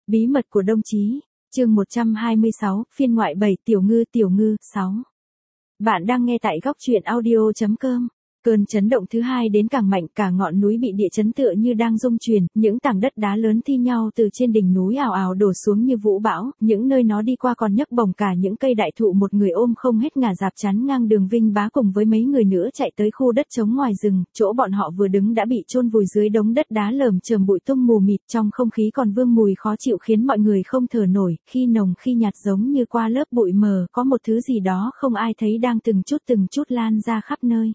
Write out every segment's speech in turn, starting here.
Bí mật của đồng chí, chương 126, phiên ngoại 7, Tiểu Ngư, 6. Bạn đang nghe tại góc truyện audio.com. Cơn chấn động thứ hai đến càng mạnh, cả ngọn núi bị địa chấn tựa như đang rung chuyển, những tảng đất đá lớn thi nhau từ trên đỉnh núi ào ào đổ xuống như vũ bão, những nơi nó đi qua còn nhấc bổng cả những cây đại thụ, một người ôm không hết ngả dạp chắn ngang đường. Vinh Bá cùng với mấy người nữa chạy tới khu đất trống ngoài rừng, chỗ bọn họ vừa đứng đã bị chôn vùi dưới đống đất đá lởm chởm bụi tung mù mịt, trong không khí còn vương mùi khó chịu khiến mọi người không thở nổi, khi nồng khi nhạt giống như qua lớp bụi mờ có một thứ gì đó không ai thấy đang từng chút lan ra khắp nơi.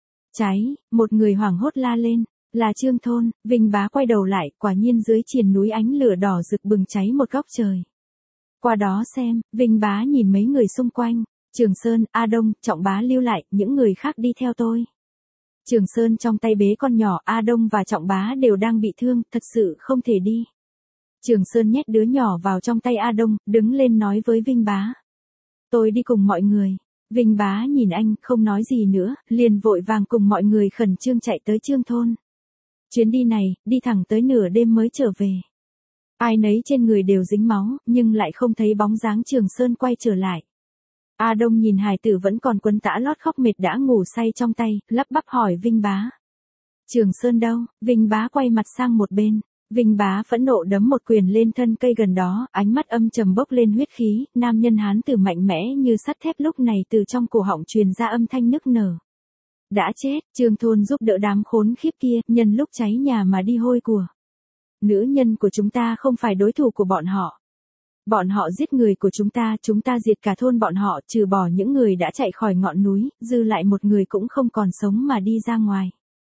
Cháy, một người hoảng hốt la lên, là Trương Thôn. Vinh Bá quay đầu lại, quả nhiên dưới triền núi ánh lửa đỏ rực bừng cháy một góc trời. Qua đó xem, Vinh Bá nhìn mấy người xung quanh, Trường Sơn, A Đông, Trọng Bá lưu lại, những người khác đi theo tôi. Trường Sơn trong tay bế con nhỏ, A Đông và Trọng Bá đều đang bị thương, thật sự không thể đi. Trường Sơn nhét đứa nhỏ vào trong tay A Đông, đứng lên nói với Vinh Bá. Tôi đi cùng mọi người. Vinh Bá nhìn anh, không nói gì nữa, liền vội vàng cùng mọi người khẩn trương chạy tới Trương Thôn. Chuyến đi này, đi thẳng tới nửa đêm mới trở về. Ai nấy trên người đều dính máu, nhưng lại không thấy bóng dáng Trường Sơn quay trở lại. A Đông nhìn hài tử vẫn còn quấn tã lót khóc mệt đã ngủ say trong tay, lắp bắp hỏi Vinh Bá. Trường Sơn đâu? Vinh Bá quay mặt sang một bên. Vinh Bá phẫn nộ đấm một quyền lên thân cây gần đó, ánh mắt âm trầm bốc lên huyết khí, nam nhân hán tử mạnh mẽ như sắt thép lúc này từ trong cổ họng truyền ra âm thanh nức nở. Đã chết, Trương Thôn giúp đỡ đám khốn khiếp kia, nhân lúc cháy nhà mà đi hôi của. Nữ nhân của chúng ta không phải đối thủ của bọn họ. Bọn họ giết người của chúng ta diệt cả thôn bọn họ, trừ bỏ những người đã chạy khỏi ngọn núi, dư lại một người cũng không còn sống mà đi ra ngoài.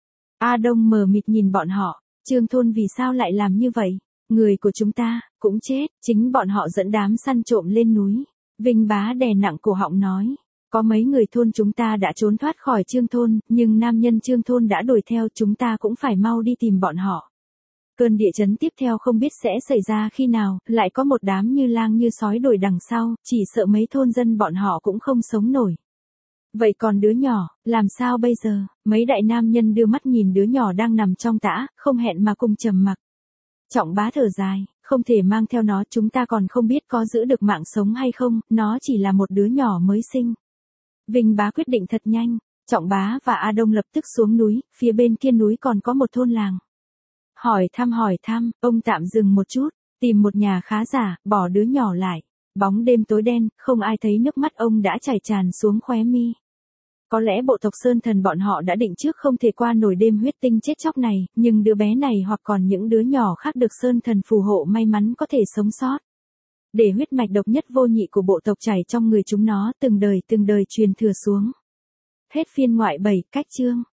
A Đông mờ mịt nhìn bọn họ. Trương Thôn vì sao lại làm như vậy? Người của chúng ta, cũng chết, chính bọn họ dẫn đám săn trộm lên núi. Vinh Bá đè nặng cổ họng nói. Có mấy người thôn chúng ta đã trốn thoát khỏi Trương Thôn, nhưng nam nhân Trương Thôn đã đuổi theo, chúng ta cũng phải mau đi tìm bọn họ. Cơn địa chấn tiếp theo không biết sẽ xảy ra khi nào, lại có một đám như lang như sói đuổi đằng sau, chỉ sợ mấy thôn dân bọn họ cũng không sống nổi. Vậy còn đứa nhỏ, làm sao bây giờ? Mấy đại nam nhân đưa mắt nhìn đứa nhỏ đang nằm trong tã, không hẹn mà cùng trầm mặc. Trọng Bá thở dài, không thể mang theo nó, chúng ta còn không biết có giữ được mạng sống hay không, nó chỉ là một đứa nhỏ mới sinh. Vinh Bá quyết định thật nhanh, Trọng Bá và A Đông lập tức xuống núi, phía bên kia núi còn có một thôn làng. Hỏi thăm, ông tạm dừng một chút, tìm một nhà khá giả, bỏ đứa nhỏ lại. Bóng đêm tối đen, không ai thấy nước mắt ông đã chảy tràn xuống khóe mi. Có lẽ bộ tộc Sơn Thần bọn họ đã định trước không thể qua nổi đêm huyết tinh chết chóc này, nhưng đứa bé này hoặc còn những đứa nhỏ khác được Sơn Thần phù hộ may mắn có thể sống sót. Để huyết mạch độc nhất vô nhị của bộ tộc chảy trong người chúng nó từng đời truyền thừa xuống. Hết phiên ngoại 7, cách chương.